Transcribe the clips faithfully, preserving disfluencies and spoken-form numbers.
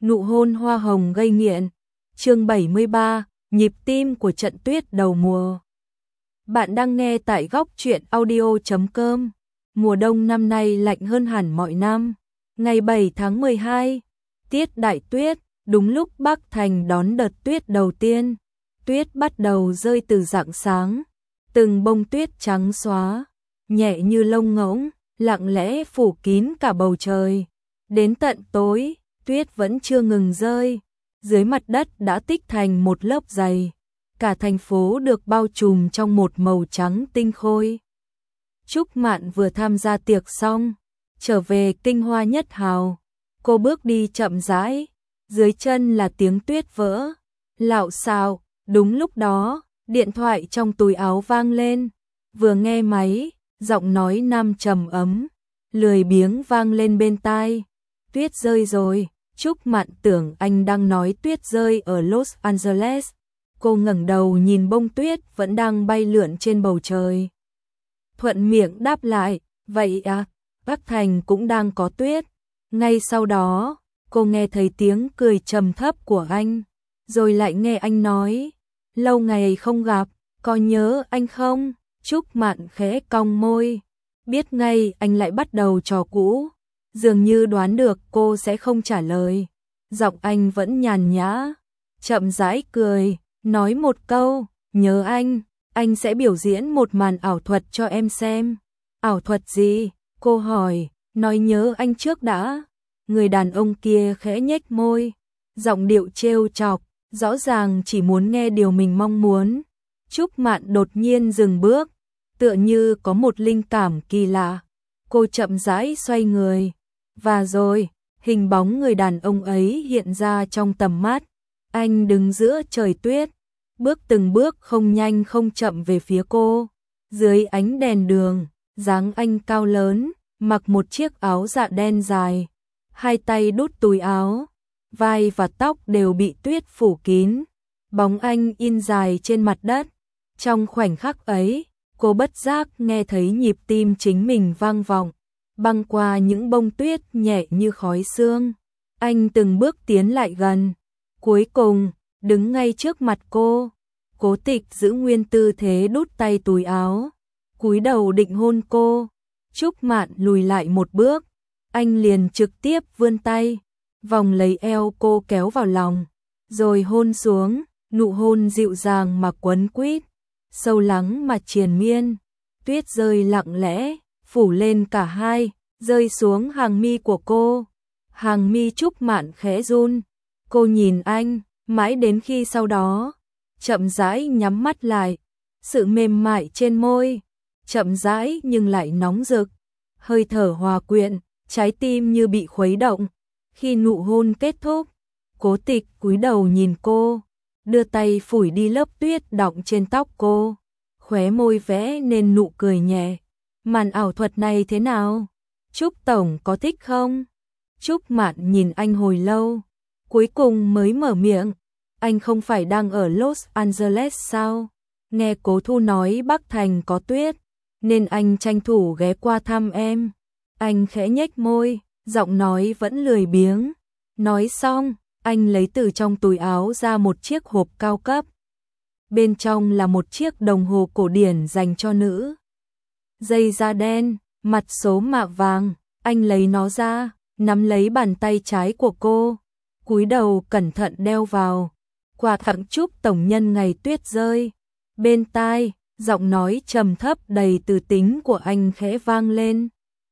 Nụ hôn hoa hồng gây nghiện. Chương bảy mươi ba, nhịp tim của trận tuyết đầu mùa. Bạn đang nghe tại góc truyện audio chấm com. Mùa đông năm nay lạnh hơn hẳn mọi năm. Ngày bảy tháng mười hai, tiết đại tuyết, đúng lúc Bắc Thành đón đợt tuyết đầu tiên. Tuyết bắt đầu rơi từ rạng sáng, từng bông tuyết trắng xóa, nhẹ như lông ngỗng, lặng lẽ phủ kín cả bầu trời. Đến tận tối, tuyết vẫn chưa ngừng rơi, dưới mặt đất đã tích thành một lớp dày. Cả thành phố được bao trùm trong một màu trắng tinh khôi. Trúc Mạn vừa tham gia tiệc xong, trở về Kinh Hoa Nhất Hào. Cô bước đi chậm rãi, dưới chân là tiếng tuyết vỡ. Lạo xạo, đúng lúc đó, điện thoại trong túi áo vang lên. Vừa nghe máy, giọng nói nam trầm ấm, lười biếng vang lên bên tai. Tuyết rơi rồi. Trúc Mạn tưởng anh đang nói tuyết rơi ở Los Angeles. Cô ngẩng đầu nhìn bông tuyết vẫn đang bay lượn trên bầu trời. Thuận miệng đáp lại, vậy à, Bắc Thành cũng đang có tuyết. Ngay sau đó, cô nghe thấy tiếng cười trầm thấp của anh, rồi lại nghe anh nói, lâu ngày không gặp, có nhớ anh không? Trúc Mạn khẽ cong môi, biết ngay anh lại bắt đầu trò cũ. Dường như đoán được cô sẽ không trả lời. Giọng anh vẫn nhàn nhã, chậm rãi cười, nói một câu, nhớ anh, anh sẽ biểu diễn một màn ảo thuật cho em xem. Ảo thuật gì? Cô hỏi, nói nhớ anh trước đã. Người đàn ông kia khẽ nhếch môi, giọng điệu trêu chọc, rõ ràng chỉ muốn nghe điều mình mong muốn. Trúc Mạn đột nhiên dừng bước, tựa như có một linh cảm kỳ lạ. Cô chậm rãi xoay người. Và rồi, hình bóng người đàn ông ấy hiện ra trong tầm mắt. Anh đứng giữa trời tuyết, bước từng bước không nhanh không chậm về phía cô. Dưới ánh đèn đường, dáng anh cao lớn, mặc một chiếc áo dạ đen dài, hai tay đút túi áo, vai và tóc đều bị tuyết phủ kín. Bóng anh in dài trên mặt đất. Trong khoảnh khắc ấy, cô bất giác nghe thấy nhịp tim chính mình vang vọng, băng qua những bông tuyết nhẹ như khói sương. Anh từng bước tiến lại gần, cuối cùng đứng ngay trước mặt cô. Cố Tịch giữ nguyên tư thế đút tay túi áo, cúi đầu định hôn cô. Trúc Mạn lùi lại một bước, anh liền trực tiếp vươn tay, vòng lấy eo cô kéo vào lòng, rồi hôn xuống. Nụ hôn dịu dàng mà quấn quýt, sâu lắng mà triền miên. Tuyết rơi lặng lẽ, phủ lên cả hai, rơi xuống hàng mi của cô. Hàng mi Trúc Mạn khẽ run. Cô nhìn anh, mãi đến khi sau đó, chậm rãi nhắm mắt lại. Sự mềm mại trên môi, chậm rãi nhưng lại nóng rực. Hơi thở hòa quyện, trái tim như bị khuấy động. Khi nụ hôn kết thúc, Cố Tịch cúi đầu nhìn cô, đưa tay phủi đi lớp tuyết đọng trên tóc cô, khóe môi vẽ nên nụ cười nhẹ. Màn ảo thuật này thế nào? Trúc Tổng có thích không? Trúc Mạn nhìn anh hồi lâu, cuối cùng mới mở miệng. Anh không phải đang ở Los Angeles sao? Nghe Cố Thu nói Bắc Thành có tuyết, nên anh tranh thủ ghé qua thăm em. Anh khẽ nhếch môi, giọng nói vẫn lười biếng. Nói xong, anh lấy từ trong túi áo ra một chiếc hộp cao cấp. Bên trong là một chiếc đồng hồ cổ điển dành cho nữ. Dây da đen, mặt số mạ vàng. Anh lấy nó ra, nắm lấy bàn tay trái của cô, cúi đầu cẩn thận đeo vào. Quà tặng Trúc Tổng nhân ngày tuyết rơi. Bên tai, giọng nói trầm thấp đầy từ tính của anh khẽ vang lên.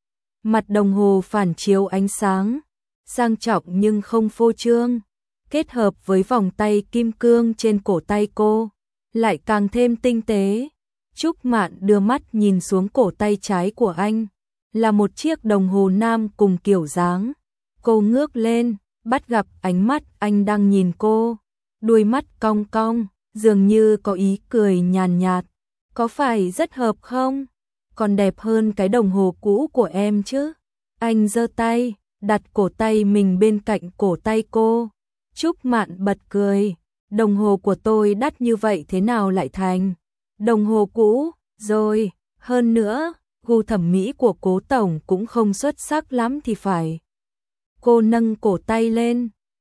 Mặt đồng hồ phản chiếu ánh sáng, sang trọng nhưng không phô trương, kết hợp với vòng tay kim cương trên cổ tay cô, lại càng thêm tinh tế. Trúc Mạn đưa mắt nhìn xuống cổ tay trái của anh, là một chiếc đồng hồ nam cùng kiểu dáng. Cô ngước lên, bắt gặp ánh mắt anh đang nhìn cô, đuôi mắt cong cong, dường như có ý cười nhàn nhạt. Có phải rất hợp không? Còn đẹp hơn cái đồng hồ cũ của em chứ? Anh giơ tay, đặt cổ tay mình bên cạnh cổ tay cô. Trúc Mạn bật cười, đồng hồ của tôi đắt như vậy thế nào lại thành đồng hồ cũ rồi? Hơn nữa, gu thẩm mỹ của Cố Tổng cũng không xuất sắc lắm thì phải. Cô nâng cổ tay lên,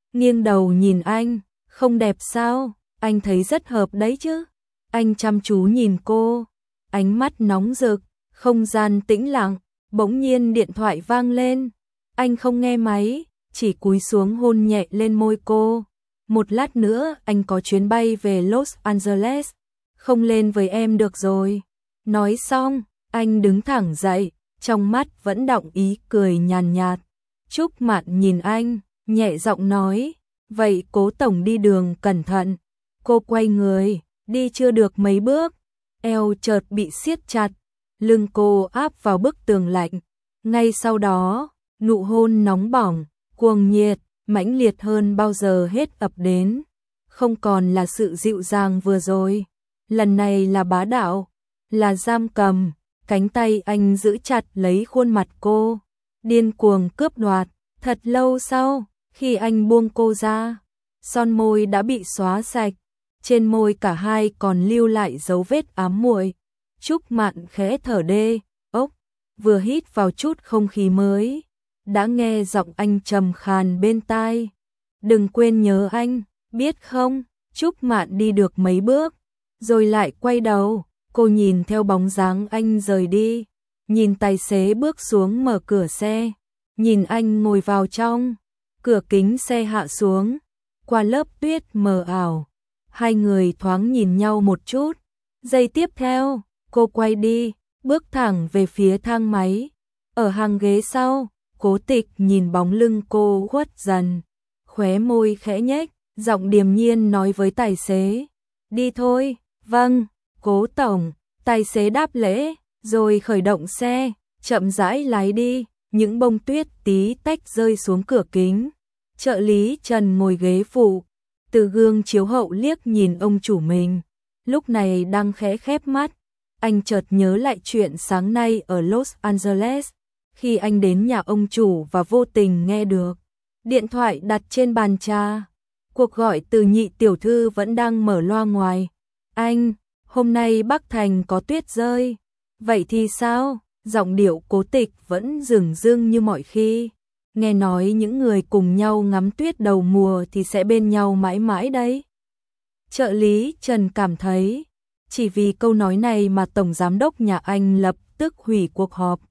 nghiêng đầu nhìn anh, không đẹp sao, anh thấy rất hợp đấy chứ. Anh chăm chú nhìn cô, ánh mắt nóng rực, không gian tĩnh lặng, bỗng nhiên điện thoại vang lên. Anh không nghe máy, chỉ cúi xuống hôn nhẹ lên môi cô. Một lát nữa anh có chuyến bay về Los Angeles, không lên với em được rồi. Nói xong, anh đứng thẳng dậy, trong mắt vẫn đọng ý cười nhàn nhạt. Trúc Mạn nhìn anh, nhẹ giọng nói, vậy Cố tổng đi đường cẩn thận. Cô quay người, đi chưa được mấy bước, eo chợt bị siết chặt, lưng cô áp vào bức tường lạnh. Ngay sau đó, nụ hôn nóng bỏng, cuồng nhiệt, mãnh liệt hơn bao giờ hết ập đến. Không còn là sự dịu dàng vừa rồi, lần này là bá đạo, là giam cầm. Cánh tay anh giữ chặt lấy khuôn mặt cô, điên cuồng cướp đoạt. Thật lâu sau, khi anh buông cô ra, son môi đã bị xóa sạch, trên môi cả hai còn lưu lại dấu vết ám muội. Trúc Mạn khẽ thở đê, ốc, vừa hít vào chút không khí mới, đã nghe giọng anh trầm khàn bên tai. Đừng quên nhớ anh, biết không? Trúc Mạn đi được mấy bước, rồi lại quay đầu, cô nhìn theo bóng dáng anh rời đi, nhìn tài xế bước xuống mở cửa xe, nhìn anh ngồi vào trong, cửa kính xe hạ xuống, qua lớp tuyết mờ ảo. Hai người thoáng nhìn nhau một chút, giây tiếp theo, cô quay đi, bước thẳng về phía thang máy. Ở hàng ghế sau, Cố Tịch nhìn bóng lưng cô khuất dần, khóe môi khẽ nhếch, giọng điềm nhiên nói với tài xế, đi thôi. Vâng, Cố tổng. Tài xế đáp lễ, rồi khởi động xe, chậm rãi lái đi, những bông tuyết tí tách rơi xuống cửa kính. Trợ lý Trần ngồi ghế phụ, từ gương chiếu hậu liếc nhìn ông chủ mình, lúc này đang khẽ khép mắt. Anh chợt nhớ lại chuyện sáng nay ở Los Angeles, khi anh đến nhà ông chủ và vô tình nghe được điện thoại đặt trên bàn trà. Cuộc gọi từ Nhị tiểu thư vẫn đang mở loa ngoài. Anh, hôm nay Bắc Thành có tuyết rơi. Vậy thì sao? Giọng điệu Cố Tịch vẫn dửng dưng như mọi khi. Nghe nói những người cùng nhau ngắm tuyết đầu mùa thì sẽ bên nhau mãi mãi đấy. Trợ lý Trần cảm thấy, chỉ vì câu nói này mà Tổng Giám đốc nhà anh lập tức hủy cuộc họp.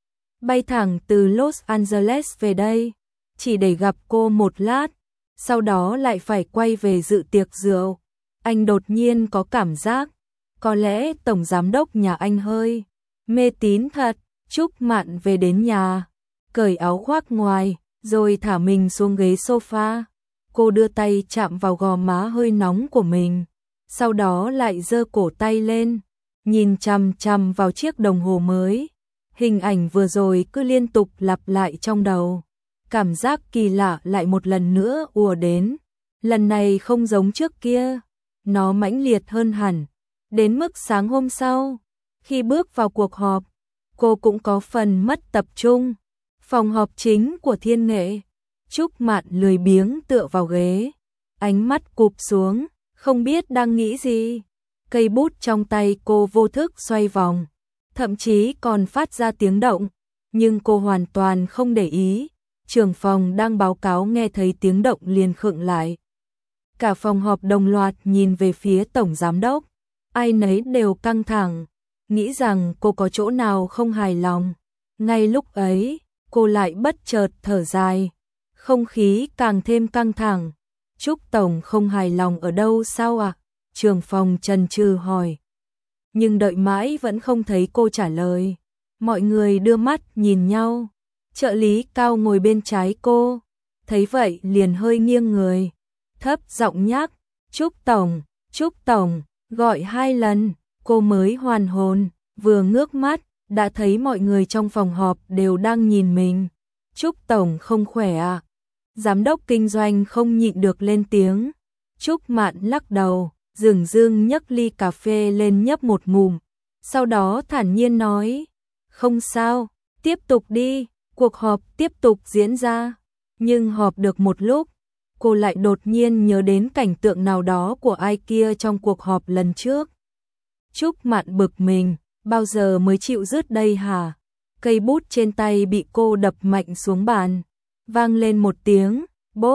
Bay thẳng từ Los Angeles về đây, chỉ để gặp cô một lát, sau đó lại phải quay về dự tiệc rượu. Anh đột nhiên có cảm giác, có lẽ Tổng Giám đốc nhà anh hơi mê tín thật. Trúc Mạn về đến nhà, cởi áo khoác ngoài, rồi thả mình xuống ghế sofa. Cô đưa tay chạm vào gò má hơi nóng của mình, sau đó lại giơ cổ tay lên, nhìn chằm chằm vào chiếc đồng hồ mới. Hình ảnh vừa rồi cứ liên tục lặp lại trong đầu. Cảm giác kỳ lạ lại một lần nữa ùa đến. Lần này không giống trước kia, nó mãnh liệt hơn hẳn. Đến mức sáng hôm sau, khi bước vào cuộc họp, cô cũng có phần mất tập trung. Phòng họp chính của Thiên Nghệ, Trúc Mạn lười biếng tựa vào ghế, ánh mắt cụp xuống, không biết đang nghĩ gì. Cây bút trong tay cô vô thức xoay vòng, thậm chí còn phát ra tiếng động, nhưng cô hoàn toàn không để ý. Trưởng phòng đang báo cáo nghe thấy tiếng động liền khựng lại. Cả phòng họp đồng loạt nhìn về phía Tổng Giám đốc, ai nấy đều căng thẳng, nghĩ rằng cô có chỗ nào không hài lòng. Ngay lúc ấy, cô lại bất chợt thở dài, không khí càng thêm căng thẳng. Trúc Tổng không hài lòng ở đâu sao ạ? À? Trưởng phòng chần chừ hỏi. Nhưng đợi mãi vẫn không thấy cô trả lời. Mọi người đưa mắt nhìn nhau. Trợ lý Cao ngồi bên trái cô, thấy vậy liền hơi nghiêng người, thấp giọng nhắc, Trúc Tổng, Trúc Tổng, gọi hai lần. Cô mới hoàn hồn, vừa ngước mắt, đã thấy mọi người trong phòng họp đều đang nhìn mình. Trúc Tổng không khỏe à? Giám đốc kinh doanh không nhịn được lên tiếng. Trúc Mạn lắc đầu, dửng dưng nhấc ly cà phê lên nhấp một ngụm, sau đó thản nhiên nói, không sao, tiếp tục đi. Cuộc họp tiếp tục diễn ra, nhưng họp được một lúc, cô lại đột nhiên nhớ đến cảnh tượng nào đó của ai kia trong cuộc họp lần trước. Trúc Mạn bực mình, bao giờ mới chịu dứt đây hả? Cây bút trên tay bị cô đập mạnh xuống bàn, vang lên một tiếng, bốp,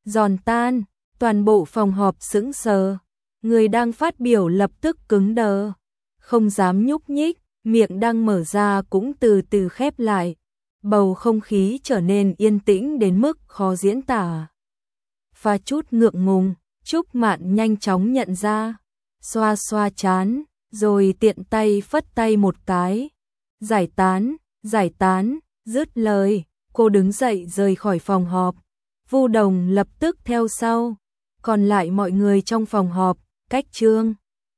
giòn tan, toàn bộ phòng họp sững sờ. Người đang phát biểu lập tức cứng đờ, không dám nhúc nhích, miệng đang mở ra cũng từ từ khép lại. Bầu không khí trở nên yên tĩnh đến mức khó diễn tả. Pha chút ngượng ngùng, Trúc Mạn nhanh chóng nhận ra, xoa xoa chán, rồi tiện tay phất tay một cái. Giải tán, giải tán, dứt lời, cô đứng dậy rời khỏi phòng họp. Vu Đồng lập tức theo sau, còn lại mọi người trong phòng họp, cách Trương